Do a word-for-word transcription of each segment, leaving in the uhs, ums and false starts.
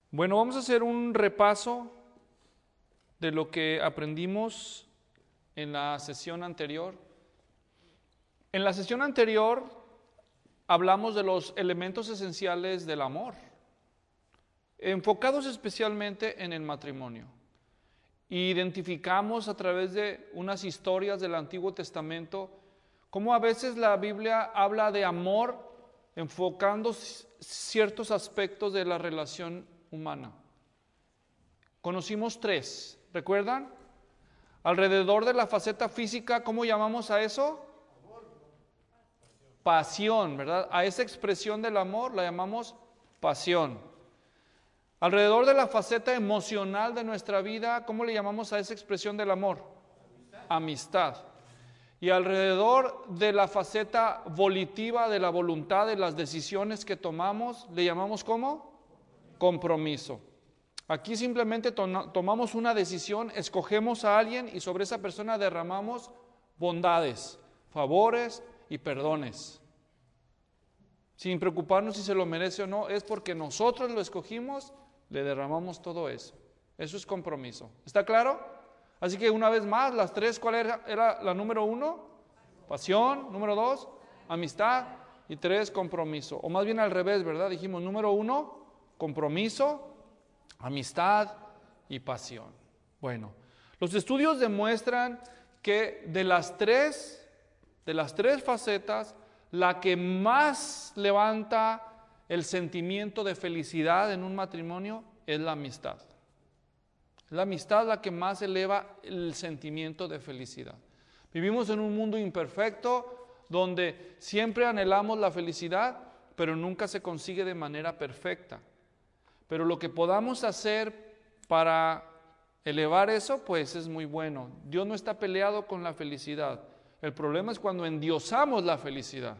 Bueno, vamos a hacer un repaso de lo que aprendimos en la sesión anterior. En la sesión anterior hablamos de los elementos esenciales del amor, enfocados especialmente en el matrimonio. Identificamos a través de unas historias del Antiguo Testamento cómo a veces la Biblia habla de amor enfocando ciertos aspectos de la relación humana. Conocimos tres, ¿recuerdan? Alrededor de la faceta física, ¿cómo llamamos a eso? Pasión, ¿verdad? A esa expresión del amor la llamamos pasión. Alrededor de la faceta emocional de nuestra vida, ¿cómo le llamamos a esa expresión del amor? Amistad. Amistad. Y alrededor de la faceta volitiva de la voluntad, de las decisiones que tomamos, ¿le llamamos cómo? Compromiso. Aquí simplemente to- tomamos una decisión, escogemos a alguien y sobre esa persona derramamos bondades, favores y perdones. Sin preocuparnos si se lo merece o no, es porque nosotros lo escogimos, le derramamos todo eso. Eso es compromiso. ¿Está claro? Así que una vez más, las tres, ¿cuál era, era la número uno? Pasión. Número dos, amistad. Y tres, compromiso. O más bien al revés, ¿verdad? Dijimos número uno, compromiso, amistad y pasión. Bueno, los estudios demuestran que de las tres, de las tres facetas, la que más levanta el sentimiento de felicidad en un matrimonio es la amistad. La amistad es la que más eleva el sentimiento de felicidad. Vivimos en un mundo imperfecto donde siempre anhelamos la felicidad, pero nunca se consigue de manera perfecta. Pero lo que podamos hacer para elevar eso, pues es muy bueno. Dios no está peleado con la felicidad. El problema es cuando endiosamos la felicidad.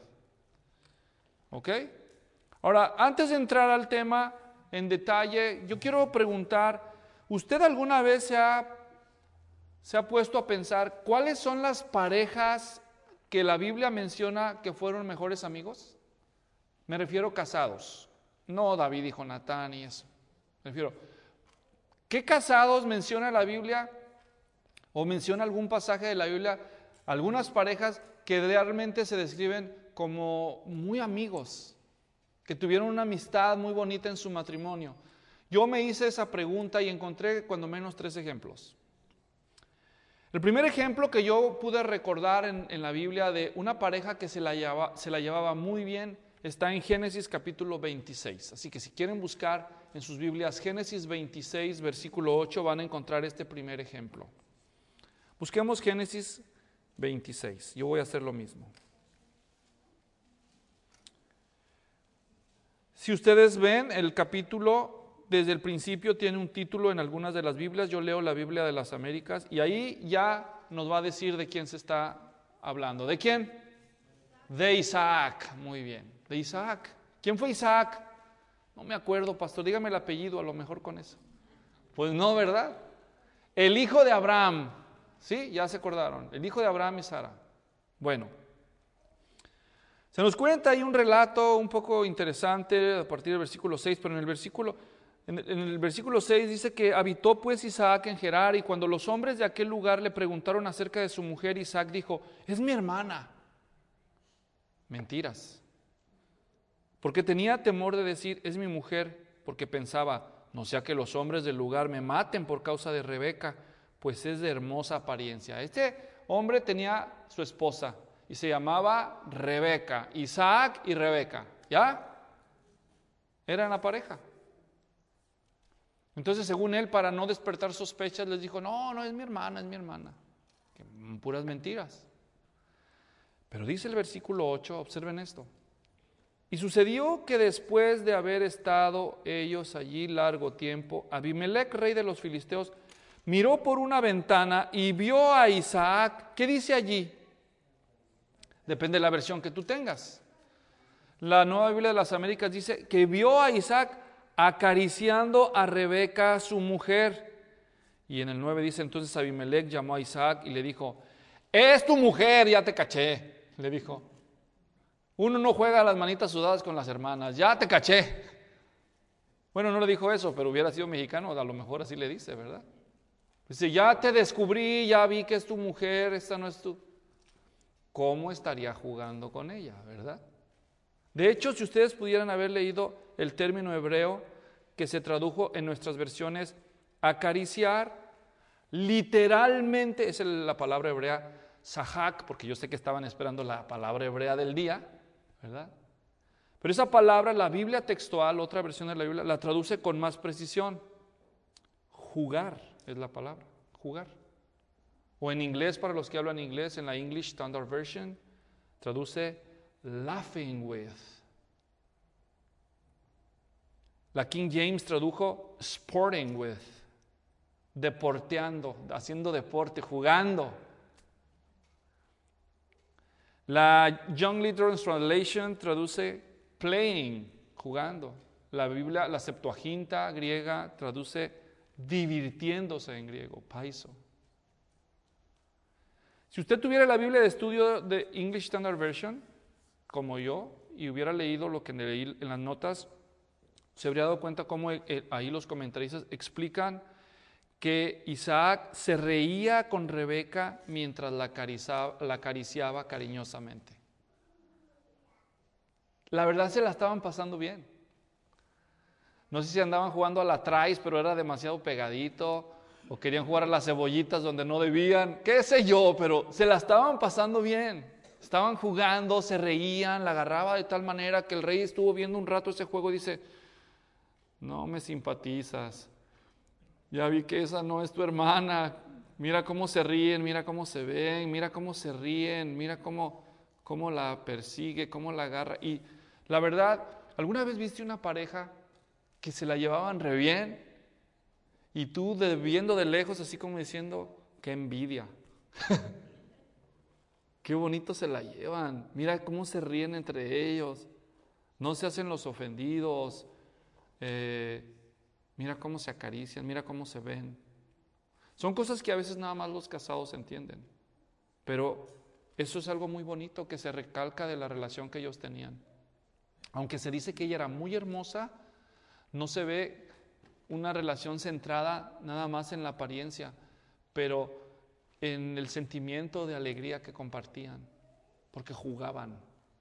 ¿Ok? Ahora, antes de entrar al tema en detalle, yo quiero preguntar, ¿usted alguna vez se ha, se ha puesto a pensar cuáles son las parejas que la Biblia menciona que fueron mejores amigos? Me refiero casados. No David y Jonatán y eso. Me refiero, ¿qué casados menciona la Biblia? ¿O menciona algún pasaje de la Biblia? Algunas parejas que realmente se describen como muy amigos, que tuvieron una amistad muy bonita en su matrimonio. Yo me hice esa pregunta y encontré cuando menos tres ejemplos. El primer ejemplo que yo pude recordar en, en la Biblia de una pareja que se la, llevaba, se la llevaba muy bien está en Génesis capítulo veintiséis. Así que si quieren buscar en sus Biblias Génesis veintiséis, versículo ocho, van a encontrar este primer ejemplo. Busquemos Génesis veintiséis. Yo voy a hacer lo mismo. Si ustedes ven, el capítulo desde el principio tiene un título en algunas de las Biblias. Yo leo la Biblia de las Américas y ahí ya nos va a decir de quién se está hablando. ¿De quién? De Isaac. Muy bien. De Isaac. ¿Quién fue Isaac? No me acuerdo, pastor. Dígame el apellido, a lo mejor con eso. Pues no, ¿verdad? El hijo de Abraham. ¿Sí? Ya se acordaron. El hijo de Abraham y Sara. Bueno. Se nos cuenta ahí un relato un poco interesante a partir del versículo seis, pero en el versículo, en el, en el versículo seis dice que habitó pues Isaac en Gerar, y cuando los hombres de aquel lugar le preguntaron acerca de su mujer, Isaac dijo, es mi hermana. Mentiras. Porque tenía temor de decir, es mi mujer, porque pensaba, no sea que los hombres del lugar me maten por causa de Rebeca, pues es de hermosa apariencia. Este hombre tenía su esposa, y se llamaba Rebeca, Isaac y Rebeca, ¿ya? Eran la pareja. Entonces, según él, para no despertar sospechas, les dijo, no, no, es mi hermana, es mi hermana. Que, puras mentiras. Pero dice el versículo ocho, observen esto. Y sucedió que después de haber estado ellos allí largo tiempo, Abimelec, rey de los filisteos, miró por una ventana y vio a Isaac. ¿Qué dice allí? Depende de la versión que tú tengas. La Nueva Biblia de las Américas dice que vio a Isaac acariciando a Rebeca, su mujer. Y en el nueve dice, entonces Abimelec llamó a Isaac y le dijo, es tu mujer, ya te caché, le dijo. Uno no juega a las manitas sudadas con las hermanas, ya te caché. Bueno, no le dijo eso, pero hubiera sido mexicano, a lo mejor así le dice, ¿verdad? Dice, ya te descubrí, ya vi que es tu mujer, esta no es tu... ¿Cómo estaría jugando con ella, verdad? De hecho, si ustedes pudieran haber leído el término hebreo que se tradujo en nuestras versiones, acariciar, literalmente, esa es la palabra hebrea, sahak, porque yo sé que estaban esperando la palabra hebrea del día, ¿verdad? Pero esa palabra, la Biblia textual, otra versión de la Biblia, la traduce con más precisión. Jugar es la palabra, jugar. O en inglés, para los que hablan inglés, en la English Standard Version, traduce laughing with. La King James tradujo sporting with, deporteando, haciendo deporte, jugando. La Young Literal Translation traduce playing, jugando. La Biblia, la Septuaginta griega, traduce divirtiéndose en griego, paiso. Si usted tuviera la Biblia de estudio de English Standard Version, como yo, y hubiera leído lo que leí en las notas, se habría dado cuenta cómo ahí los comentaristas explican que Isaac se reía con Rebeca mientras la acariciaba, la acariciaba cariñosamente. La verdad se la estaban pasando bien. No sé si andaban jugando a la traes, pero era demasiado pegadito, o querían jugar a las cebollitas donde no debían, qué sé yo, pero se la estaban pasando bien. Estaban jugando, se reían, la agarraba de tal manera que el rey estuvo viendo un rato ese juego y dice, no me simpatizas, ya vi que esa no es tu hermana, mira cómo se ríen, mira cómo se ven, mira cómo se ríen, mira cómo, cómo la persigue, cómo la agarra. Y la verdad, ¿alguna vez viste una pareja que se la llevaban re bien? Y tú de, viendo de lejos así como diciendo, qué envidia. Qué bonito se la llevan. Mira cómo se ríen entre ellos. No se hacen los ofendidos. Eh, mira cómo se acarician, mira cómo se ven. Son cosas que a veces nada más los casados entienden. Pero eso es algo muy bonito que se recalca de la relación que ellos tenían. Aunque se dice que ella era muy hermosa, no se ve una relación centrada nada más en la apariencia, pero en el sentimiento de alegría que compartían, porque jugaban,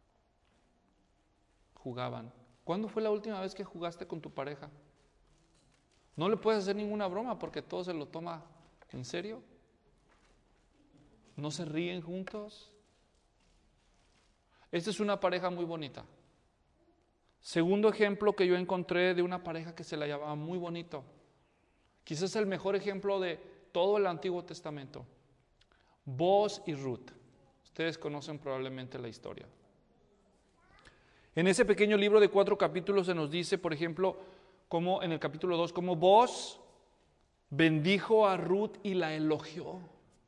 jugaban. ¿Cuándo fue la última vez que jugaste con tu pareja? No le puedes hacer ninguna broma porque todo se lo toma en serio. ¿No se ríen juntos? Esta es una pareja muy bonita. Segundo ejemplo que yo encontré de una pareja que se la llevaba muy bonito. Quizás el mejor ejemplo de todo el Antiguo Testamento. Boaz y Ruth. Ustedes conocen probablemente la historia. En ese pequeño libro de cuatro capítulos se nos dice, por ejemplo, como en el capítulo dos, cómo Boaz bendijo a Ruth y la elogió.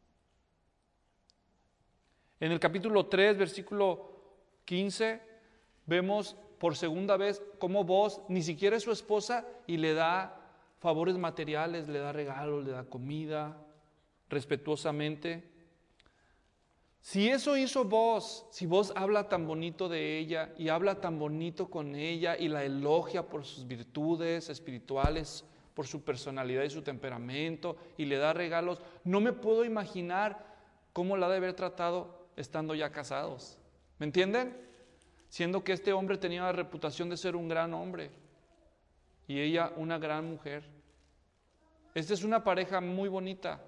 En el capítulo tres, versículo quince, vemos por segunda vez cómo Boaz ni siquiera es su esposa y le da favores materiales, le da regalos, le da comida, respetuosamente. Si eso hizo Boaz, si Boaz habla tan bonito de ella y habla tan bonito con ella y la elogia por sus virtudes espirituales, por su personalidad y su temperamento y le da regalos, no me puedo imaginar cómo la ha de haber tratado estando ya casados. ¿Me entienden? Siendo que este hombre tenía la reputación de ser un gran hombre y ella una gran mujer. Esta es una pareja muy bonita.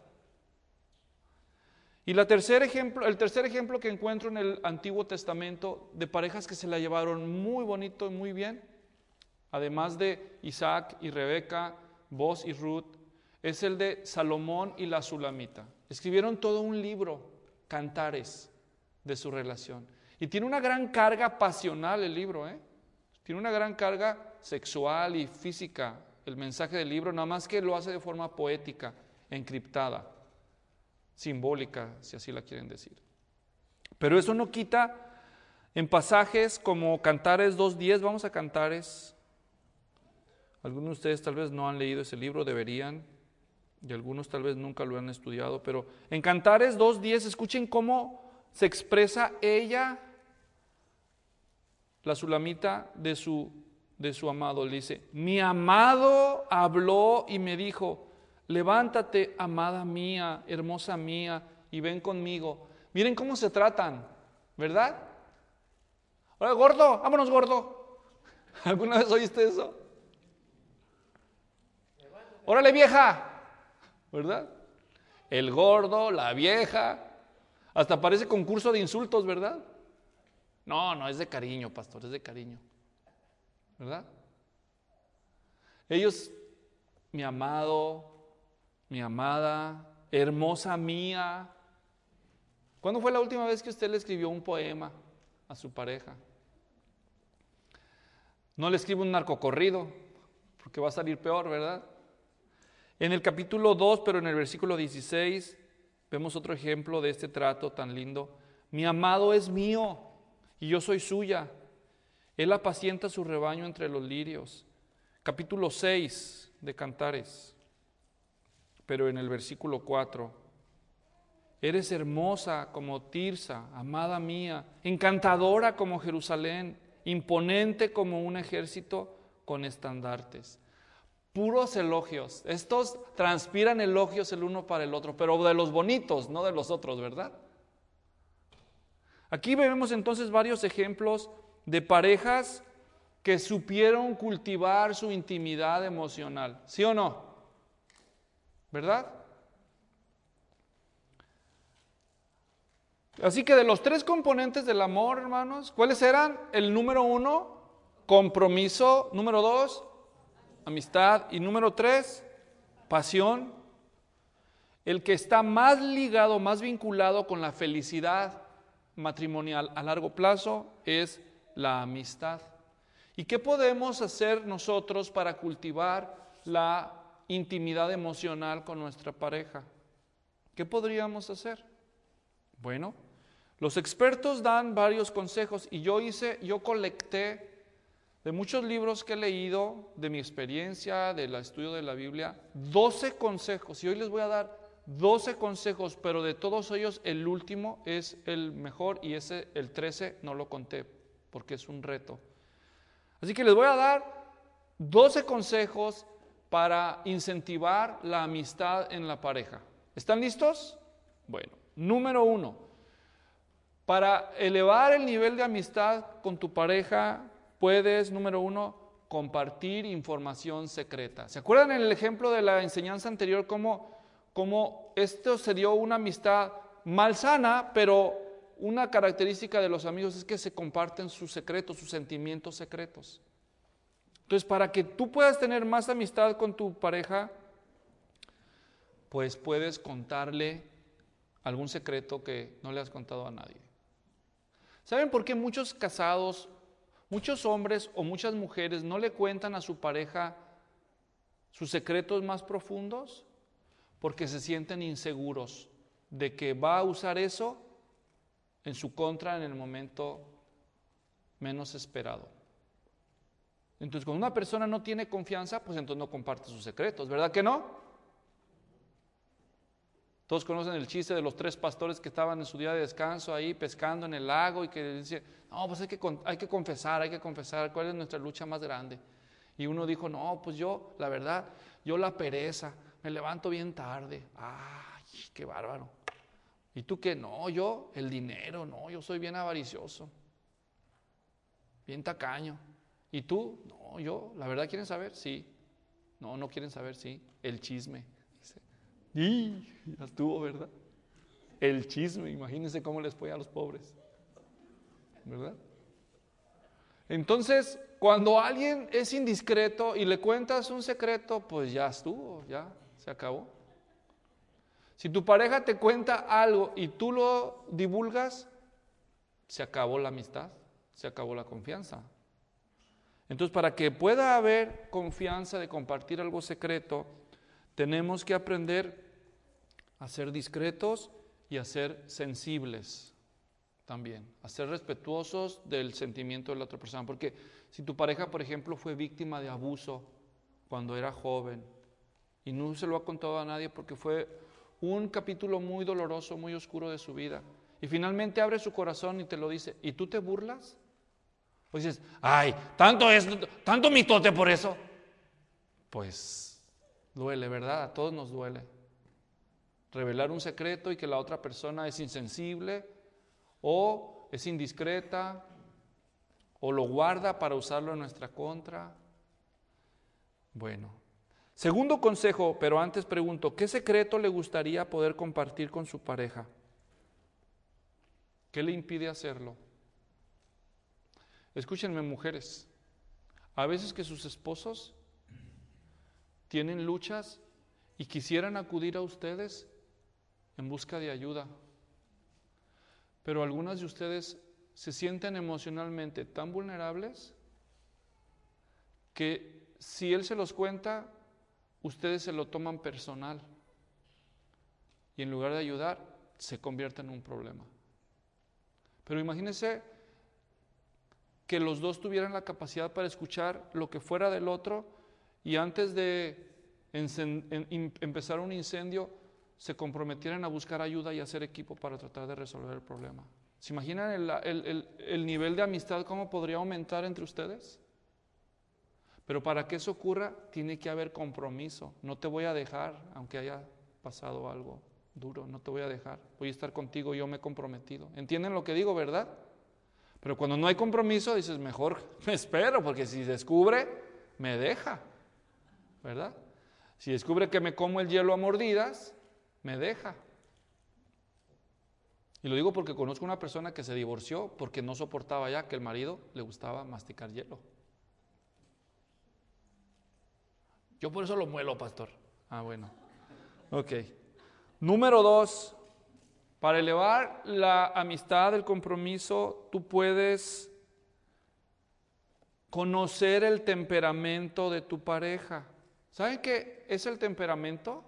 Y la tercer ejemplo, el tercer ejemplo que encuentro en el Antiguo Testamento de parejas que se la llevaron muy bonito y muy bien, además de Isaac y Rebeca, Boaz y Ruth, es el de Salomón y la Sulamita. Escribieron todo un libro, Cantares, de su relación. Y tiene una gran carga pasional el libro, ¿eh? Tiene una gran carga sexual y física el mensaje del libro, nada más que lo hace de forma poética, encriptada, simbólica, si así la quieren decir. Pero eso no quita en pasajes como Cantares dos diez, vamos a Cantares. Algunos de ustedes tal vez no han leído ese libro, deberían, y algunos tal vez nunca lo han estudiado, pero en Cantares dos diez, escuchen cómo se expresa ella, la Sulamita, de su de su amado. Le dice, mi amado habló y me dijo, levántate, amada mía, hermosa mía, y ven conmigo. Miren cómo se tratan, ¿verdad? Ahora, gordo, vámonos, gordo. ¿Alguna vez oíste eso? Órale, vieja, ¿verdad? El gordo, la vieja, hasta parece concurso de insultos, ¿verdad? No, no, es de cariño, pastor, es de cariño, ¿verdad? Ellos, mi amado, mi amada, hermosa mía. ¿Cuándo fue la última vez que usted le escribió un poema a su pareja? No le escribe un narcocorrido, porque va a salir peor, ¿verdad? En el capítulo dos, pero en el versículo dieciséis, vemos otro ejemplo de este trato tan lindo. Mi amado es mío y yo soy suya. Él apacienta su rebaño entre los lirios. Capítulo seis de Cantares, pero en el versículo cuatro. Eres hermosa como Tirsa, amada mía, encantadora como Jerusalén, imponente como un ejército con estandartes. Puros elogios. Estos transpiran elogios el uno para el otro, pero de los bonitos, no de los otros, ¿verdad? Aquí vemos entonces varios ejemplos de parejas que supieron cultivar su intimidad emocional, ¿sí o no? ¿Verdad? Así que de los tres componentes del amor, hermanos, ¿cuáles eran? El número uno, compromiso. Número dos, amistad. Y número tres, pasión. El que está más ligado, más vinculado con la felicidad matrimonial a largo plazo es la amistad. ¿Y qué podemos hacer nosotros para cultivar la intimidad emocional con nuestra pareja? ¿Qué podríamos hacer? Bueno, los expertos dan varios consejos y yo hice, yo colecté de muchos libros que he leído, de mi experiencia, del estudio de la Biblia, doce consejos. Y hoy les voy a dar doce consejos, pero de todos ellos el último es el mejor y ese, el trece, no lo conté porque es un reto. Así que les voy a dar doce consejos para incentivar la amistad en la pareja. ¿Están listos? Bueno, número uno, para elevar el nivel de amistad con tu pareja, puedes, número uno, compartir información secreta. ¿Se acuerdan en el ejemplo de la enseñanza anterior cómo, cómo esto se dio una amistad malsana, pero una característica de los amigos es que se comparten sus secretos, sus sentimientos secretos? Entonces, para que tú puedas tener más amistad con tu pareja, pues puedes contarle algún secreto que no le has contado a nadie. ¿Saben por qué muchos casados, muchos hombres o muchas mujeres no le cuentan a su pareja sus secretos más profundos? Porque se sienten inseguros de que va a usar eso en su contra en el momento menos esperado. Entonces, cuando una persona no tiene confianza, pues entonces no comparte sus secretos, ¿verdad que no? Todos conocen el chiste de los tres pastores que estaban en su día de descanso ahí pescando en el lago y que dice, no, pues hay que, hay que confesar, hay que confesar, ¿cuál es nuestra lucha más grande? Y uno dijo, no, pues yo, la verdad, yo la pereza, me levanto bien tarde, ay, qué bárbaro. ¿Y tú qué? No, yo, el dinero, no, yo soy bien avaricioso, bien tacaño. ¿Y tú? No, yo, la verdad, ¿quieren saber? Sí. No, no quieren saber, sí, el chisme. Y ya estuvo, ¿verdad? El chisme, imagínense cómo les fue a los pobres, ¿verdad? Entonces, cuando alguien es indiscreto y le cuentas un secreto, pues ya estuvo, ya se acabó. Si tu pareja te cuenta algo y tú lo divulgas, se acabó la amistad, se acabó la confianza. Entonces, para que pueda haber confianza de compartir algo secreto, tenemos que aprender a ser discretos y a ser sensibles también, a ser respetuosos del sentimiento de la otra persona. Porque si tu pareja, por ejemplo, fue víctima de abuso cuando era joven y no se lo ha contado a nadie porque fue un capítulo muy doloroso, muy oscuro de su vida, y finalmente abre su corazón y te lo dice, ¿y tú te burlas? O dices, ay, tanto es, tanto mitote por eso. Pues duele, ¿verdad? A todos nos duele. Revelar un secreto y que la otra persona es insensible o es indiscreta o lo guarda para usarlo en nuestra contra. Bueno, segundo consejo, pero antes pregunto, ¿qué secreto le gustaría poder compartir con su pareja? ¿Qué le impide hacerlo? Escúchenme, mujeres, a veces que sus esposos tienen luchas y quisieran acudir a ustedes en busca de ayuda, pero algunas de ustedes se sienten emocionalmente tan vulnerables que si él se los cuenta, ustedes se lo toman personal y en lugar de ayudar, se convierte en un problema. Pero imagínense que los dos tuvieran la capacidad para escuchar lo que fuera del otro y antes de encend- en, empezar un incendio, se comprometieran a buscar ayuda y hacer equipo para tratar de resolver el problema. ¿Se imaginan el, el, el, el nivel de amistad cómo podría aumentar entre ustedes? Pero para que eso ocurra, tiene que haber compromiso. No te voy a dejar, aunque haya pasado algo duro, no te voy a dejar. Voy a estar contigo, yo me he comprometido. ¿Entienden lo que digo, verdad? Pero cuando no hay compromiso, dices, mejor me espero, porque si descubre, me deja, ¿verdad? Si descubre que me como el hielo a mordidas, me deja. Y lo digo porque conozco una persona que se divorció porque no soportaba ya que el marido le gustaba masticar hielo. Yo por eso lo muelo, pastor. Ah, bueno. Ok. Número dos, para elevar la amistad, el compromiso, tú puedes conocer el temperamento de tu pareja. ¿Saben qué es el temperamento?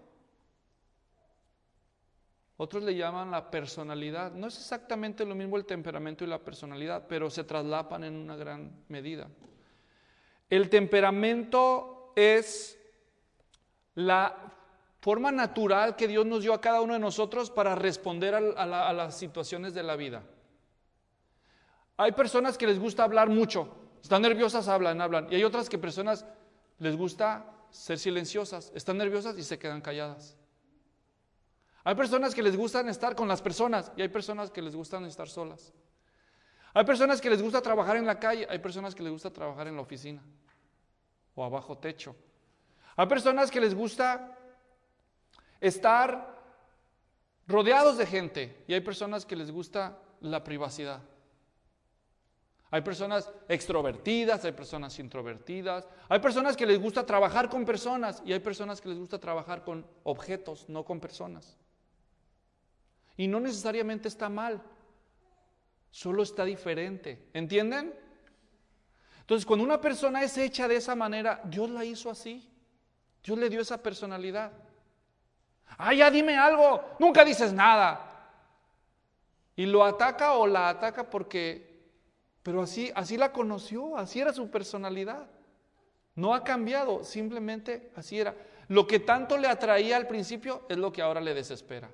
Otros le llaman la personalidad. No es exactamente lo mismo el temperamento y la personalidad, pero se traslapan en una gran medida. El temperamento es la forma natural que Dios nos dio a cada uno de nosotros para responder a, a, la, a las situaciones de la vida. Hay personas que les gusta hablar mucho, están nerviosas, hablan, hablan. Y hay otras que personas les gusta ser silenciosas, están nerviosas y se quedan calladas. Hay personas que les gustan estar con las personas y hay personas que les gustan estar solas. Hay personas que les gusta trabajar en la calle, hay personas que les gusta trabajar en la oficina o a bajo techo. Hay personas que les gusta estar rodeados de gente y hay personas que les gusta la privacidad. Hay personas extrovertidas, hay personas introvertidas, hay personas que les gusta trabajar con personas y hay personas que les gusta trabajar con objetos, no con personas. Y no necesariamente está mal, solo está diferente, ¿entienden? Entonces, cuando una persona es hecha de esa manera, Dios la hizo así, Dios le dio esa personalidad. Ah, ya dime algo, nunca dices nada. Y lo ataca o la ataca porque, pero así, así la conoció, así era su personalidad. No ha cambiado, simplemente así era. Lo que tanto le atraía al principio es lo que ahora le desespera.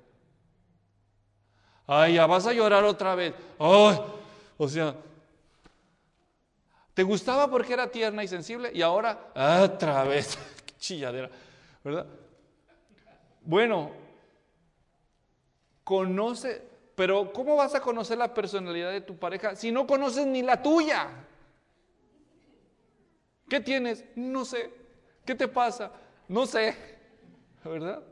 Ay, ya vas a llorar otra vez. Ay, o sea, te gustaba porque era tierna y sensible y ahora otra vez, qué chilladera, ¿verdad? Bueno, conoce, pero ¿cómo vas a conocer la personalidad de tu pareja si no conoces ni la tuya? ¿Qué tienes? No sé. ¿Qué te pasa? No sé, ¿verdad?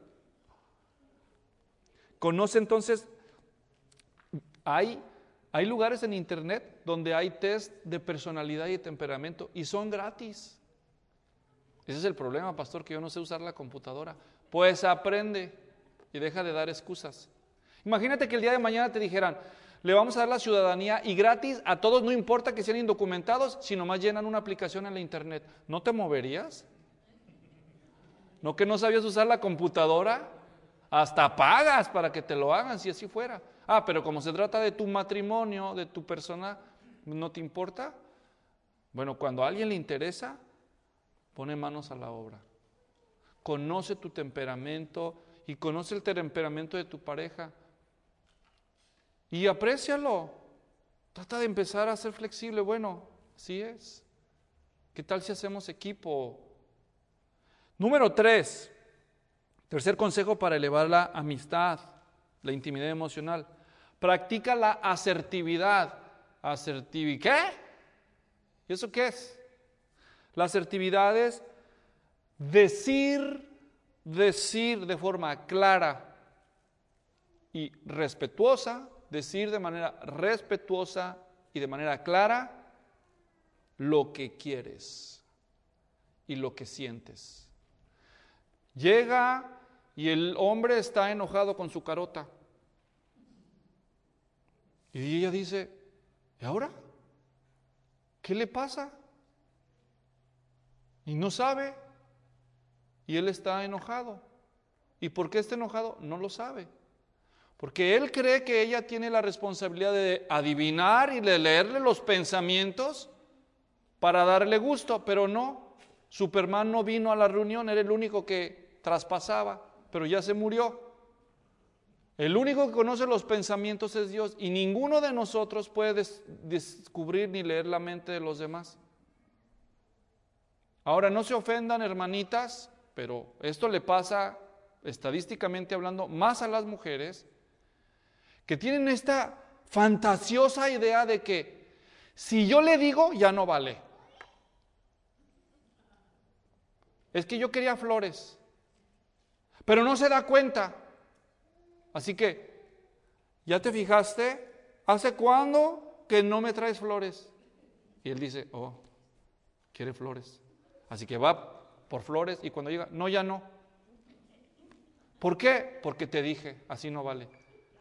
Conoce entonces. Hay, hay lugares en internet donde hay test de personalidad y de temperamento y son gratis. Ese es el problema, pastor, que yo no sé usar la computadora. Pues aprende y deja de dar excusas. Imagínate que el día de mañana te dijeran, le vamos a dar la ciudadanía y gratis a todos, no importa que sean indocumentados, si nomás llenan una aplicación en la internet. ¿No te moverías? ¿No que no sabías usar la computadora? Hasta pagas para que te lo hagan si así fuera. Ah, pero como se trata de tu matrimonio, de tu persona, ¿no te importa? Bueno, cuando a alguien le interesa, pone manos a la obra. Conoce tu temperamento y conoce el temperamento de tu pareja. Y aprécialo. Trata de empezar a ser flexible. Bueno, Así es. ¿Qué tal si hacemos equipo? Número tres, tercer consejo para elevar la amistad, la intimidad emocional. Practica la asertividad. ¿Asertividad? ¿Qué? ¿Y eso qué es? La asertividad es decir, decir de forma clara y respetuosa, decir de manera respetuosa y de manera clara lo que quieres y lo que sientes. Llega y el hombre está enojado con su carota. Y ella dice, ¿y ahora? ¿Qué le pasa? Y no sabe. Y él está enojado. ¿Y por qué está enojado? No lo sabe. Porque él cree que ella tiene la responsabilidad de adivinar y de leerle los pensamientos para darle gusto, pero no. Superman no vino a la reunión, era el único que traspasaba, pero ya se murió. El único que conoce los pensamientos es Dios y ninguno de nosotros puede des- descubrir ni leer la mente de los demás. Ahora, no se ofendan, hermanitas, pero esto le pasa, estadísticamente hablando, más a las mujeres que tienen esta fantasiosa idea de que si yo le digo, ya no vale. Es que yo quería flores, pero no se da cuenta. Así que, ¿ya te fijaste? ¿Hace cuándo que no me traes flores? Y él dice, oh, quiere flores. Así que va por flores y cuando llega, no, ya no. ¿Por qué? Porque te dije, así no vale.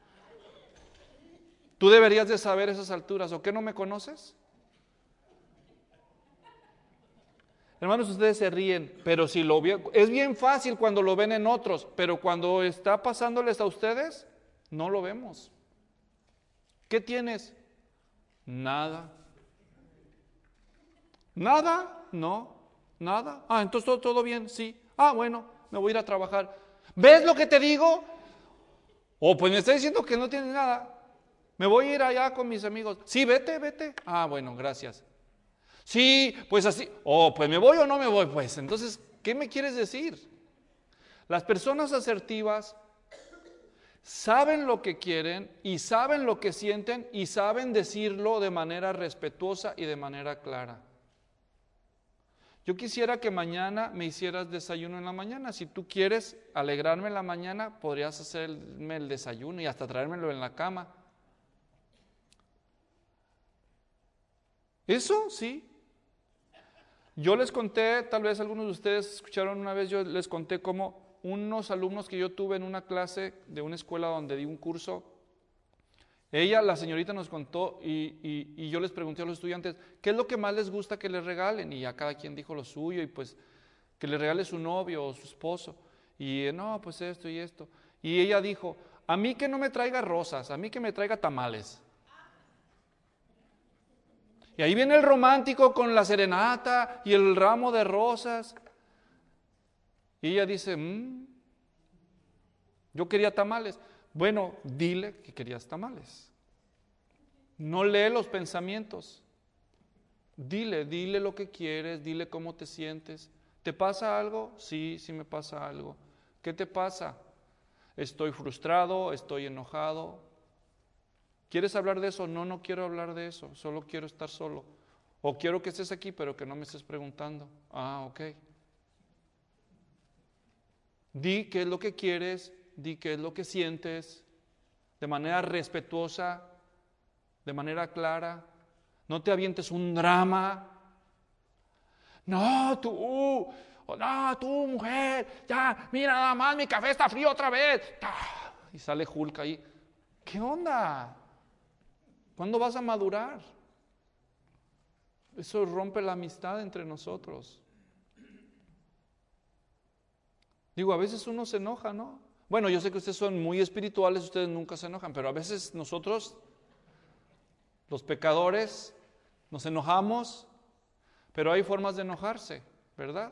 Tú deberías de saber esas alturas, ¿o qué no me conoces? Hermanos, ustedes se ríen, pero si lo ve, es bien fácil cuando lo ven en otros, pero cuando está pasándoles a ustedes, no lo vemos. ¿Qué tienes? Nada. ¿Nada? No. ¿Nada? Ah, entonces todo, todo bien, sí. Ah, bueno, me voy a ir a trabajar. ¿Ves lo que te digo? Oh, pues me está diciendo que no tienes nada. Me voy a ir allá con mis amigos. Sí, vete, vete. Ah, bueno, gracias. Sí, pues así. Oh, pues me voy o no me voy. Pues entonces, ¿qué me quieres decir? Las personas asertivas saben lo que quieren y saben lo que sienten y saben decirlo de manera respetuosa y de manera clara. Yo quisiera que mañana me hicieras desayuno en la mañana. Si tú quieres alegrarme en la mañana, podrías hacerme el desayuno y hasta traérmelo en la cama. Eso sí. Yo les conté, tal vez algunos de ustedes escucharon una vez, yo les conté cómo unos alumnos que yo tuve en una clase de una escuela donde di un curso, ella, la señorita nos contó y, y, y yo les pregunté a los estudiantes, ¿qué es lo que más les gusta que les regalen? Y a cada quien dijo lo suyo y pues que le regale su novio o su esposo. Y no, pues esto y esto. Y ella dijo, a mí que no me traiga rosas, a mí que me traiga tamales. Y ahí viene el romántico con la serenata y el ramo de rosas. Y ella dice, mmm, yo quería tamales. Bueno, dile que querías tamales. No lee los pensamientos. Dile, dile lo que quieres, dile cómo te sientes. ¿Te pasa algo? Sí, sí me pasa algo. ¿Qué te pasa? Estoy frustrado, estoy enojado. ¿Quieres hablar de eso? No, no quiero hablar de eso, solo quiero estar solo. O quiero que estés aquí, pero que no me estés preguntando. Ah, ok. Di qué es lo que quieres, di qué es lo que sientes, de manera respetuosa, de manera clara. No te avientes un drama. No, tú, no, tú, mujer, ya, mira nada más, mi café está frío otra vez. Y sale Hulk ahí. ¿Qué onda? ¿Cuándo vas a madurar? Eso rompe la amistad entre nosotros. Digo, a veces uno se enoja, ¿no? Bueno, yo sé que ustedes son muy espirituales, ustedes nunca se enojan, pero a veces nosotros, los pecadores, nos enojamos, pero hay formas de enojarse, ¿verdad?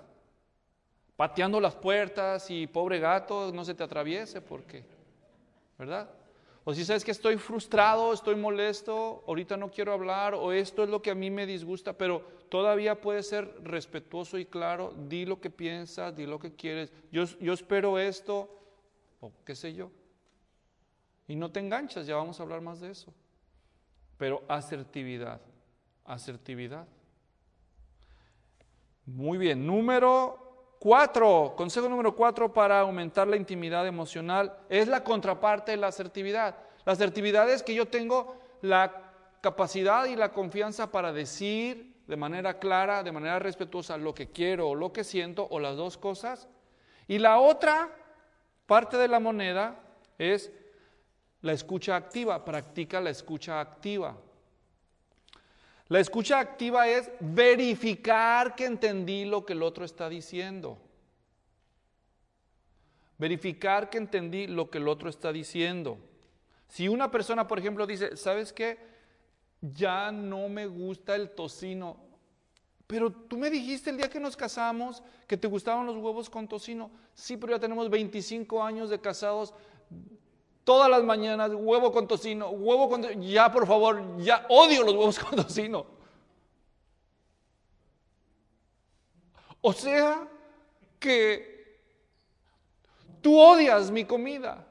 Pateando las puertas y pobre gato, no se te atraviese, porque, ¿verdad? O si sabes que estoy frustrado, estoy molesto, ahorita no quiero hablar, o esto es lo que a mí me disgusta, pero todavía puedes ser respetuoso y claro, di lo que piensas, di lo que quieres, yo, yo espero esto, o qué sé yo. Y no te enganchas, ya vamos a hablar más de eso. Pero asertividad, asertividad. Muy bien, número cuatro, consejo número cuatro para aumentar la intimidad emocional es la contraparte de la asertividad. La asertividad es que yo tengo la capacidad y la confianza para decir de manera clara, de manera respetuosa lo que quiero o lo que siento o las dos cosas. Y la otra parte de la moneda es la escucha activa, practica la escucha activa. La escucha activa es verificar que entendí lo que el otro está diciendo. Verificar que entendí lo que el otro está diciendo. Si una persona, por ejemplo, dice, ¿sabes qué? Ya no me gusta el tocino. Pero tú me dijiste el día que nos casamos que te gustaban los huevos con tocino. Sí, pero ya tenemos veinticinco años de casados. Todas las mañanas, huevo con tocino, huevo con tocino. Ya, por favor, ya odio los huevos con tocino. O sea, que tú odias mi comida.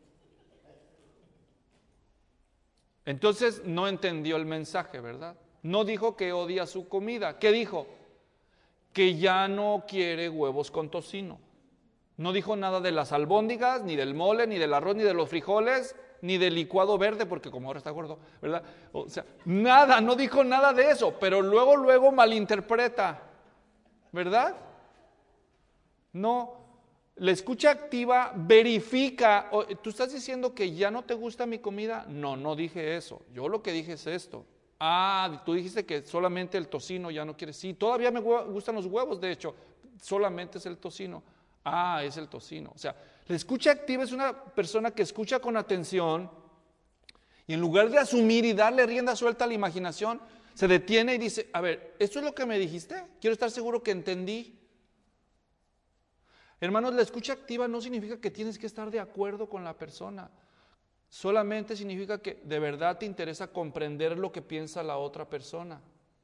Entonces no entendió el mensaje, ¿verdad? No dijo que odia su comida. ¿Qué dijo? Que ya no quiere huevos con tocino. No dijo nada de las albóndigas, ni del mole, ni del arroz, ni de los frijoles, ni del licuado verde, porque como ahora está gordo, ¿verdad? O sea, nada, no dijo nada de eso, pero luego, luego malinterpreta, ¿verdad? No, la escucha activa verifica. ¿Tú estás diciendo que ya no te gusta mi comida? No, no dije eso. Yo lo que dije es esto. Ah, tú dijiste que solamente el tocino ya no quieres. Sí, todavía me gustan los huevos, de hecho, solamente es el tocino. Ah, es el tocino. O sea, la escucha activa es una persona que escucha con atención y en lugar de asumir y darle rienda suelta a la imaginación, se detiene y dice, a ver, ¿esto es lo que me dijiste? Quiero estar seguro que entendí. Hermanos, la escucha activa no significa que tienes que estar de acuerdo con la persona. Solamente significa que de verdad te interesa comprender lo que piensa la otra persona.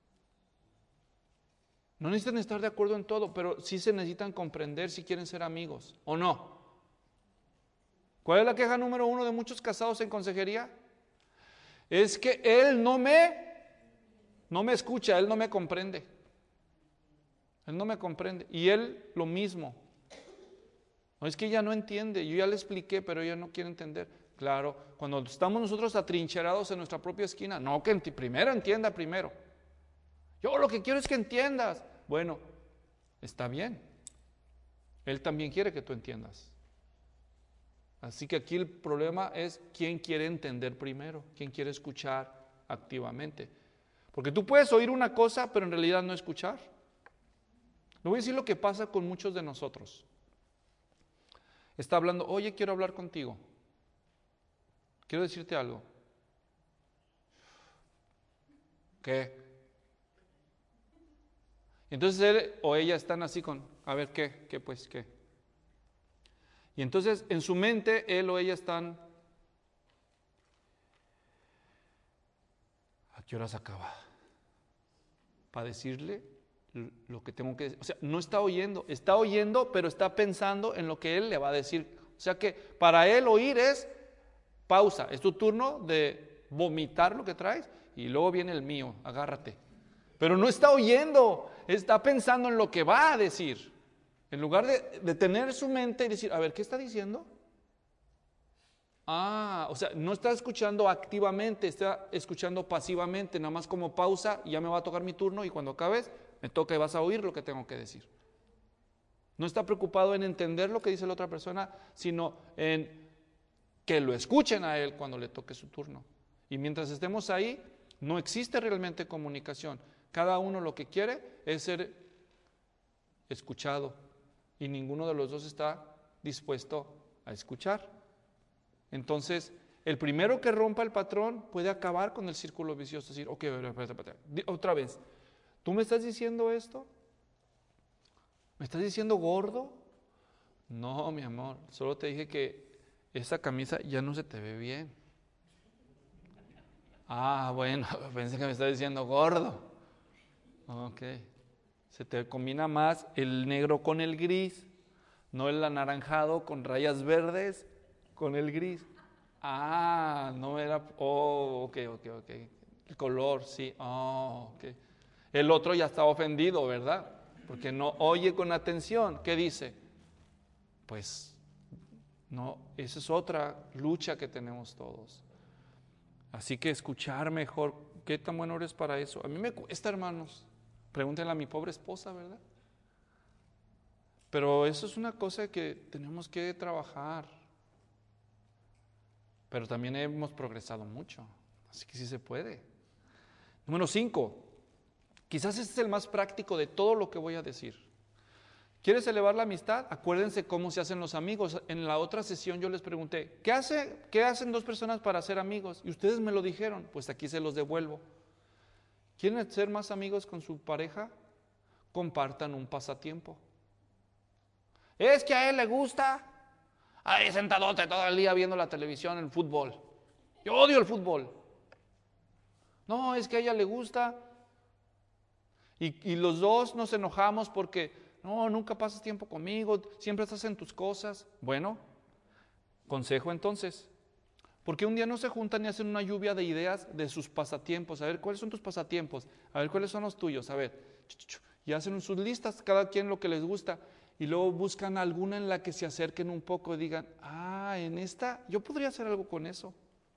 No necesitan estar de acuerdo en todo, pero sí se necesitan comprender si quieren ser amigos o no. ¿Cuál es la queja número uno de muchos casados en consejería? Es que él no me, no me escucha, él no me comprende. Él no me comprende. Y él lo mismo. No es que ella no entiende, yo ya le expliqué, pero ella no quiere entender. Claro, cuando estamos nosotros atrincherados en nuestra propia esquina, no, que enti- primero entienda primero. Yo lo que quiero es que entiendas. Bueno, está bien. Él también quiere que tú entiendas. Así que aquí el problema es quién quiere entender primero, quién quiere escuchar activamente. Porque tú puedes oír una cosa, pero en realidad no escuchar. Le voy a decir lo que pasa con muchos de nosotros. Está hablando, oye, quiero hablar contigo. Quiero decirte algo. ¿Qué? Entonces él o ella están así con, a ver, ¿qué? ¿Qué pues? ¿Qué? Y entonces en su mente él o ella están, ¿a qué horas acaba? Para decirle lo que tengo que decir. O sea, no está oyendo, está oyendo, pero está pensando en lo que él le va a decir. O sea que para él oír es pausa, es tu turno de vomitar lo que traes y luego viene el mío, agárrate. Pero no está oyendo, está pensando en lo que va a decir. En lugar de, de tener su mente y decir, a ver, ¿qué está diciendo? Ah, o sea, no está escuchando activamente, está escuchando pasivamente, nada más como pausa, y ya me va a tocar mi turno y cuando acabes, me toca y vas a oír lo que tengo que decir. No está preocupado en entender lo que dice la otra persona, sino en que lo escuchen a él cuando le toque su turno. Y mientras estemos ahí, no existe realmente comunicación. Cada uno lo que quiere es ser escuchado y ninguno de los dos está dispuesto a escuchar. Entonces, el primero que rompa el patrón puede acabar con el círculo vicioso. Decir, ok, espérate, espérate. Otra vez, ¿tú me estás diciendo esto? ¿Me estás diciendo gordo? No, mi amor, solo te dije que esa camisa ya no se te ve bien. Ah, bueno, pensé que me estaba diciendo gordo. Ok. Se te combina más el negro con el gris, no el anaranjado con rayas verdes con el gris. Ah, no era. Oh, ok, ok, ok. El color, sí. Oh, ok. El otro ya está ofendido, ¿verdad? Porque no oye con atención. ¿Qué dice? Pues no, esa es otra lucha que tenemos todos. Así que escuchar mejor. ¿Qué tan bueno eres para eso? A mí me cuesta, hermanos. Pregúntenle a mi pobre esposa, ¿verdad? Pero eso es una cosa que tenemos que trabajar. Pero también hemos progresado mucho. Así que sí se puede. Número cinco. Quizás este es el más práctico de todo lo que voy a decir. ¿Quieres elevar la amistad? Acuérdense cómo se hacen los amigos. En la otra sesión yo les pregunté, ¿qué hace, qué hacen dos personas para ser amigos? Y ustedes me lo dijeron, pues aquí se los devuelvo. ¿Quieren ser más amigos con su pareja? Compartan un pasatiempo. Es que a él le gusta, ahí sentadote todo el día viendo la televisión, el fútbol. Yo odio el fútbol. No, es que a ella le gusta. Y, y los dos nos enojamos porque, no, nunca pasas tiempo conmigo, siempre estás en tus cosas. Bueno, consejo entonces. ¿Por qué un día no se juntan y hacen una lluvia de ideas de sus pasatiempos? A ver, ¿cuáles son tus pasatiempos? A ver, ¿cuáles son los tuyos? A ver, y hacen sus listas, cada quien lo que les gusta. Y luego buscan alguna en la que se acerquen un poco y digan, ah, en esta, yo podría hacer algo con eso.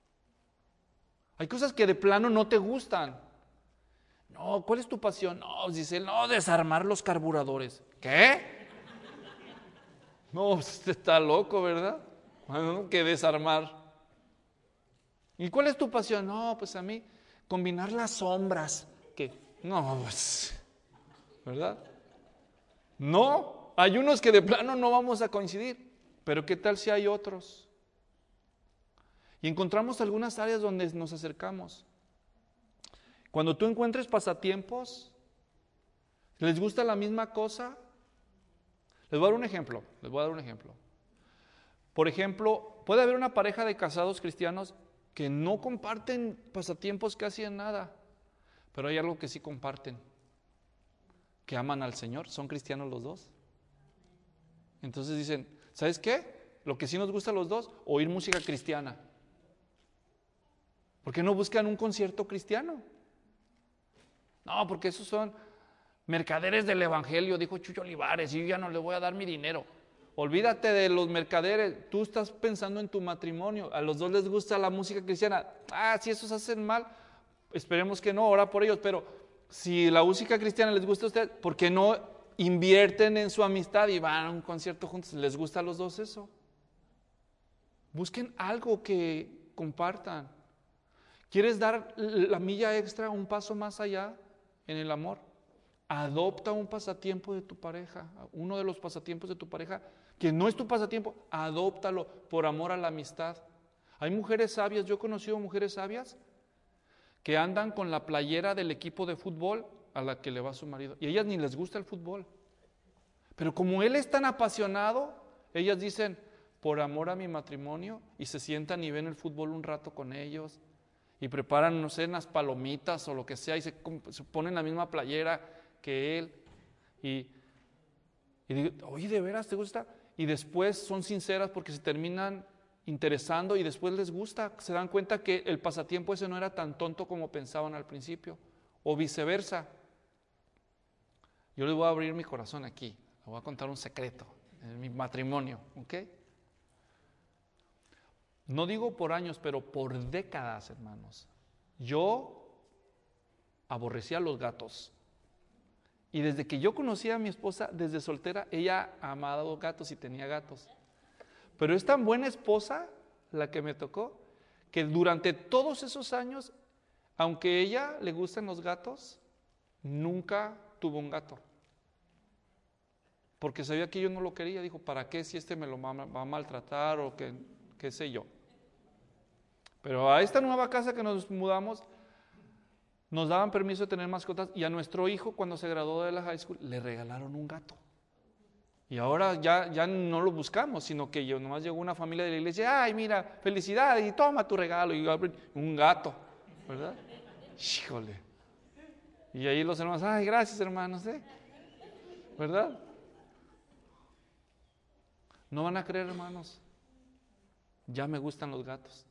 Hay cosas que de plano no te gustan. No, ¿cuál es tu pasión? No, dice él, no, desarmar los carburadores. ¿Qué? No, usted está loco, ¿verdad? Bueno, que desarmar. ¿Y cuál es tu pasión? No, pues a mí, combinar las sombras. ¿Qué? No, pues, ¿verdad? No, hay unos que de plano no vamos a coincidir, pero ¿qué tal si hay otros? Y encontramos algunas áreas donde nos acercamos. Cuando tú encuentres pasatiempos, ¿les gusta la misma cosa? Les voy a dar un ejemplo, les voy a dar un ejemplo. Por ejemplo, puede haber una pareja de casados cristianos que no comparten pasatiempos casi en nada, pero hay algo que sí comparten, que aman al Señor, son cristianos los dos. Entonces dicen, ¿sabes qué? Lo que sí nos gusta a los dos, oír música cristiana. ¿Por qué no buscan un concierto cristiano? No, porque esos son mercaderes del evangelio, dijo Chucho Olivares, y yo ya no le voy a dar mi dinero. Olvídate de los mercaderes, tú estás pensando en tu matrimonio, a los dos les gusta la música cristiana. Ah, si esos hacen mal, esperemos que no, ora por ellos, pero si la música cristiana les gusta a ustedes, ¿por qué no invierten en su amistad y van a un concierto juntos? ¿Les gusta a los dos eso? Busquen algo que compartan. ¿Quieres dar la milla extra, un paso más allá en el amor? Adopta un pasatiempo de tu pareja, uno de los pasatiempos de tu pareja, que no es tu pasatiempo, adóptalo por amor a la amistad. Hay mujeres sabias, yo he conocido mujeres sabias que andan con la playera del equipo de fútbol a la que le va su marido, y a ellas ni les gusta el fútbol. Pero como él es tan apasionado, ellas dicen, por amor a mi matrimonio, y se sientan y ven el fútbol un rato con ellos, y preparan, no sé, unas palomitas o lo que sea, y se, se ponen la misma playera que él, y, y digo, oye, ¿de veras te gusta? Y después son sinceras porque se terminan interesando y después les gusta, se dan cuenta que el pasatiempo ese no era tan tonto como pensaban al principio, o viceversa. Yo les voy a abrir mi corazón aquí, les voy a contar un secreto en mi matrimonio, ¿ok? No digo por años, pero por décadas, hermanos. Yo aborrecía a los gatos. Y desde que yo conocí a mi esposa, desde soltera, ella amaba a los gatos y tenía gatos. Pero es tan buena esposa la que me tocó, que durante todos esos años, aunque a ella le gustan los gatos, nunca tuvo un gato. Porque sabía que yo no lo quería. Dijo, ¿para qué si este me lo va a maltratar o qué, qué sé yo? Pero a esta nueva casa que nos mudamos, nos daban permiso de tener mascotas y a nuestro hijo cuando se graduó de la high school le regalaron un gato. Y ahora ya, ya no lo buscamos, sino que yo nomás llegó una familia de la iglesia, ay mira, felicidades y toma tu regalo, y un gato. ¿verdad? Híjole. Y ahí los hermanos, ay, gracias hermanos, ¿eh? ¿Verdad? No van a creer, hermanos. Ya me gustan los gatos.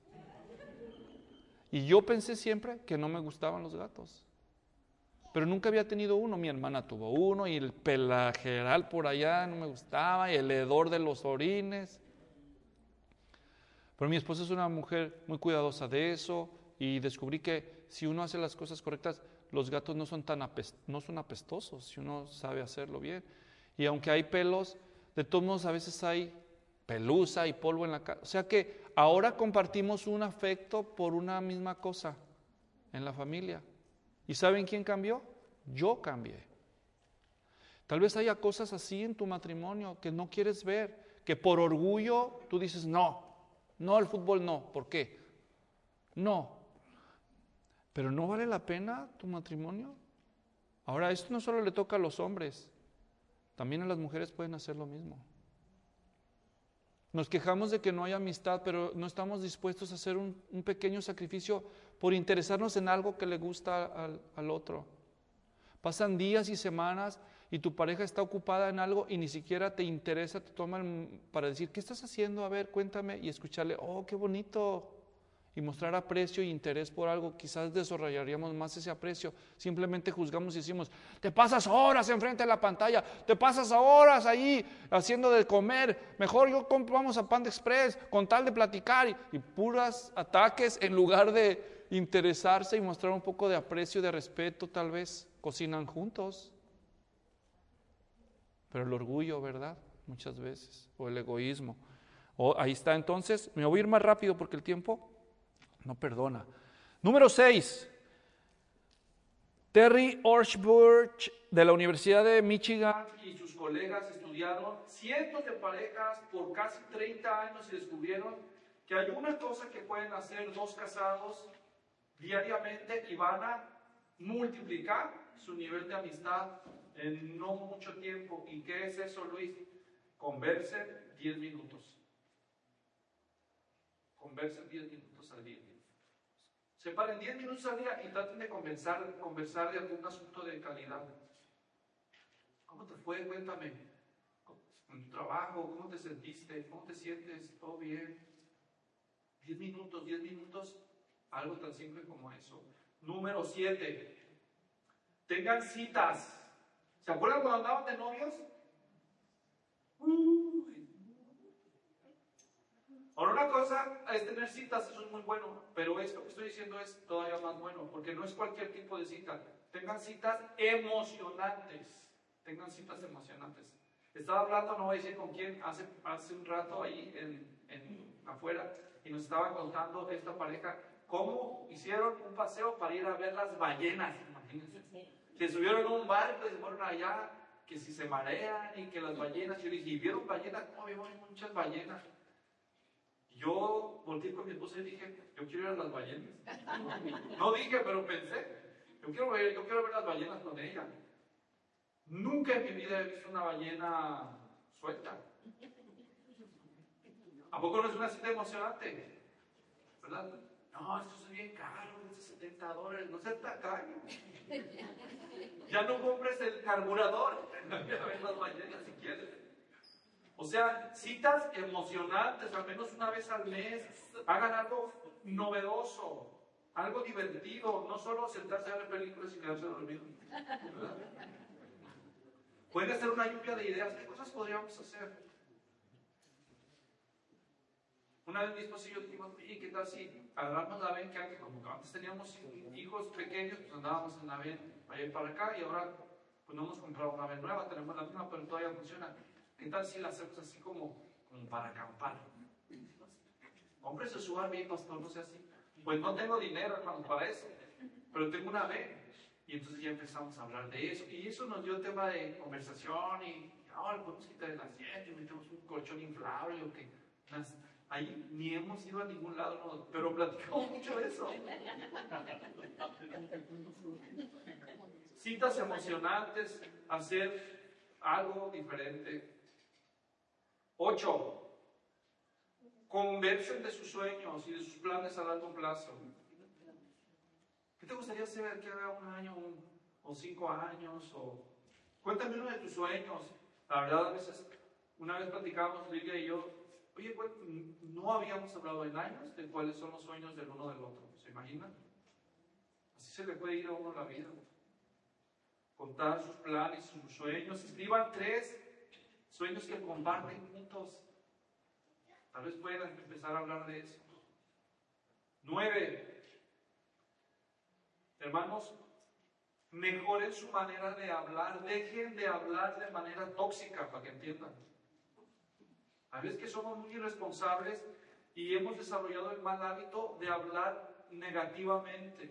Y yo pensé siempre que no me gustaban los gatos. Pero nunca había tenido uno. Mi hermana tuvo uno y el pelajeral por allá no me gustaba, y el hedor de los orines. Pero mi esposa es una mujer muy cuidadosa de eso, y descubrí que si uno hace las cosas correctas, los gatos no son tan apest- no son apestosos, si uno sabe hacerlo bien. Y aunque hay pelos, de todos modos a veces hay pelusa y polvo en la casa. O sea que ahora compartimos un afecto por una misma cosa en la familia. ¿Y saben quién cambió? Yo cambié. Tal vez haya cosas así en tu matrimonio que no quieres ver, que por orgullo tú dices, no, no, el fútbol no. ¿Por qué? No. Pero ¿no vale la pena tu matrimonio? Ahora, esto no solo le toca a los hombres, también a las mujeres pueden hacer lo mismo. Nos quejamos de que no hay amistad, pero no estamos dispuestos a hacer un, un pequeño sacrificio por interesarnos en algo que le gusta al, al otro. Pasan días y semanas y tu pareja está ocupada en algo y ni siquiera te interesa, te toman para decir, ¿qué estás haciendo? A ver, cuéntame, y escucharle, oh, qué bonito. Y mostrar aprecio e interés por algo, quizás desarrollaríamos más ese aprecio. Simplemente juzgamos y decimos, te pasas horas enfrente de la pantalla, te pasas horas ahí haciendo de comer, mejor yo compro, vamos a Panda Express con tal de platicar, y, y puras ataques en lugar de interesarse y mostrar un poco de aprecio, de respeto. Tal vez cocinan juntos, pero el orgullo, ¿verdad? Muchas veces, o el egoísmo. O, ahí está. Entonces, me voy a ir más rápido porque el tiempo no perdona. Número seis. Terry Orchburch de la Universidad de Michigan y sus colegas estudiaron cientos de parejas por casi treinta años y descubrieron que hay una cosa que pueden hacer dos casados diariamente y van a multiplicar su nivel de amistad en no mucho tiempo. ¿Y qué es eso, Luis? Conversen diez minutos. Conversen diez minutos al día. Separen diez minutos al día y traten de conversar, conversar de algún asunto de calidad. ¿Cómo te fue? Cuéntame. En tu trabajo, ¿cómo te sentiste? ¿Cómo te sientes? ¿Todo bien? Diez minutos, diez minutos, algo tan simple como eso. Número siete. Tengan citas. ¿Se acuerdan cuando andaban de novios? Uh. Ahora, una cosa es tener citas, eso es muy bueno, pero esto que estoy diciendo es todavía más bueno, porque no es cualquier tipo de cita. Tengan citas emocionantes, tengan citas emocionantes. Estaba hablando, no voy a decir con quién, hace, hace un rato ahí en, en, afuera, y nos estaba contando esta pareja cómo hicieron un paseo para ir a ver las ballenas, imagínense. Se subieron a un barco y se fueron allá, que si se marean y que las ballenas, y yo dije, ¿y vieron ballenas? No, vimos muchas ballenas. Yo volteé con mi esposa y dije, yo quiero ir a las ballenas. No dije, pero pensé, yo quiero ver, yo quiero ver las ballenas con ella. Nunca en mi vida he visto una ballena suelta. ¿A poco no es una cita emocionante? ¿Verdad? No, esto es bien caro, es de setenta dólares, no seas tacaño. Ya no compres el carburador, a ver las ballenas si quieres. O sea, citas emocionantes, al menos una vez al mes. Hagan algo novedoso, algo divertido, no solo sentarse a ver películas y quedarse dormido. ¿Verdad? Pueden hacer una lluvia de ideas. ¿Qué cosas podríamos hacer? Una vez mi esposo y yo dijimos, ¿y qué tal si agarramos la ven? Que como antes teníamos hijos pequeños, pues andábamos en la ven para ir para acá, y ahora pues no hemos comprado una ven nueva, tenemos la misma, pero todavía funciona. ¿Qué tal si la hacemos así como, como para acampar? Cómprese su R V, pastor, no sea así. Pues no tengo dinero, hermano, para eso, pero tengo una ven. Y entonces ya empezamos a hablar de eso, y eso nos dio tema de conversación, y ahora oh, podemos quitar el asiento, y metemos un colchón inflable, o que las, ahí ni hemos ido a ningún lado, no, pero platicamos mucho de eso. Citas emocionantes, hacer algo diferente. Ocho, conversen de sus sueños y de sus planes a largo plazo. ¿Qué te gustaría hacer que haga un año un, o cinco años? O cuéntame uno de tus sueños. La verdad, a veces, una vez platicábamos Lidia y yo, oye, pues, no habíamos hablado en años de cuáles son los sueños del uno del otro. ¿Se imaginan? Así se le puede ir a uno la vida. Contar sus planes, sus sueños. Escriban tres sueños que comparten juntos. Tal vez puedan empezar a hablar de eso. Nueve. Hermanos, mejoren su manera de hablar. Dejen de hablar de manera tóxica, para que entiendan. A veces que somos muy irresponsables y hemos desarrollado el mal hábito de hablar negativamente.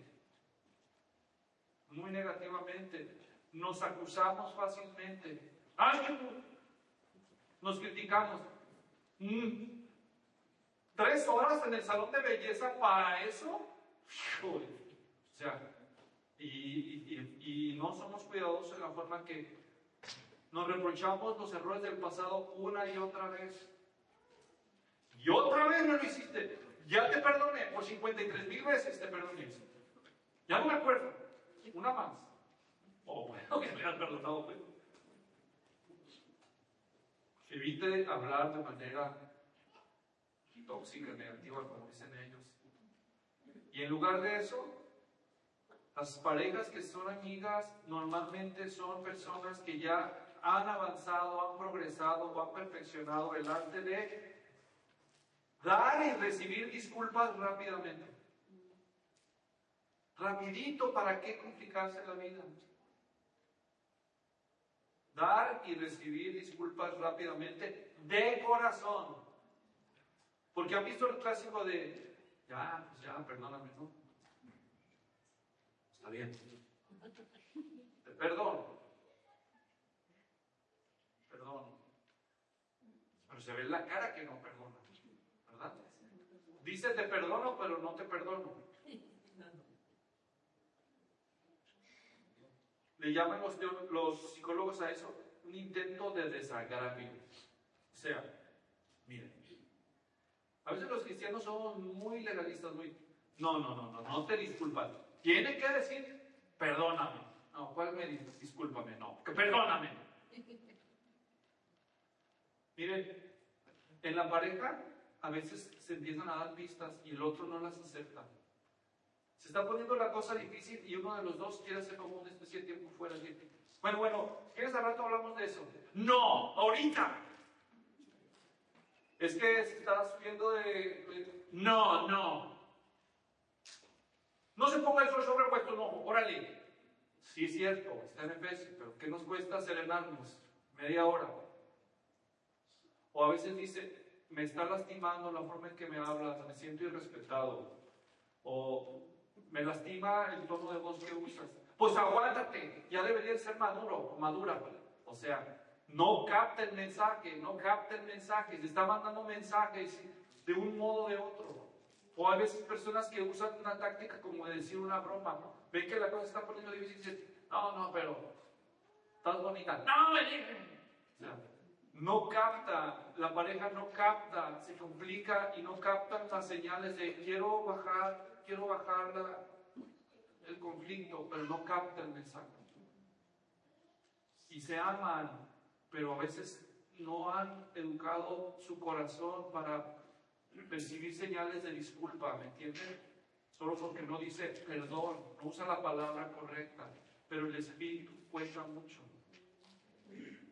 Muy negativamente. Nos acusamos fácilmente. ¡Ay! Nos criticamos. Mm. ¿Tres horas en el salón de belleza para eso? O sea, y, y, y no somos cuidadosos en la forma en que nos reprochamos los errores del pasado una y otra vez. Y otra vez no lo hiciste. Ya te perdoné por cincuenta y tres mil veces, te perdoné. Ya no me acuerdo. Una más. Oh, bueno, que me has perdonado. Pues. Evite hablar de manera tóxica, negativa, como dicen ellos. Y en lugar de eso, las parejas que son amigas normalmente son personas que ya han avanzado, han progresado o han perfeccionado el arte de dar y recibir disculpas rápidamente. Rapidito, ¿para qué complicarse la vida? Dar y recibir disculpas rápidamente, de corazón. Porque han visto el clásico de, ya, pues ya, perdóname, ¿no? Está bien. Te perdono. Perdono. Pero se ve en la cara que no perdona, ¿verdad? Dice te perdono, pero no te perdono. Le llaman los, los psicólogos a eso un intento de desagravio. O sea, miren, a veces los cristianos somos muy legalistas, muy... No, no, no, no, no te disculpas. Tiene que decir, perdóname. No, ¿cuál me dice? Discúlpame, no, que perdóname. Miren, en la pareja a veces se empiezan a dar pistas y el otro no las acepta. Se está poniendo la cosa difícil y uno de los dos quiere hacer como una especie de tiempo fuera. Bueno, bueno, ¿quieres al rato hablamos de eso? No, ahorita. Es que se está subiendo de, de... No, no. No se ponga el sol sobre vuestro ojo, órale. Sí, es cierto, está en Efesios, pero ¿qué nos cuesta serenarnos? Media hora. O a veces dice, me está lastimando la forma en que me hablas, me siento irrespetado. O me lastima el tono de voz que usas. Pues aguántate, ya deberías ser maduro o madura. O sea, no capta el mensaje, no capta el mensaje. Se está mandando mensajes de un modo o de otro. O hay veces personas que usan una táctica como de decir una broma, ¿no? Ven que la cosa se está poniendo difícil y dicen, no, no, pero estás bonita. No, me dije. O sea, no capta, la pareja no capta, se complica y no captan las señales de quiero bajar, quiero bajar la, el conflicto, pero no capta el mensaje. Y se aman, pero a veces no han educado su corazón para recibir señales de disculpa, ¿me entienden? Solo porque no dice perdón, no usa la palabra correcta, pero el espíritu cuenta mucho.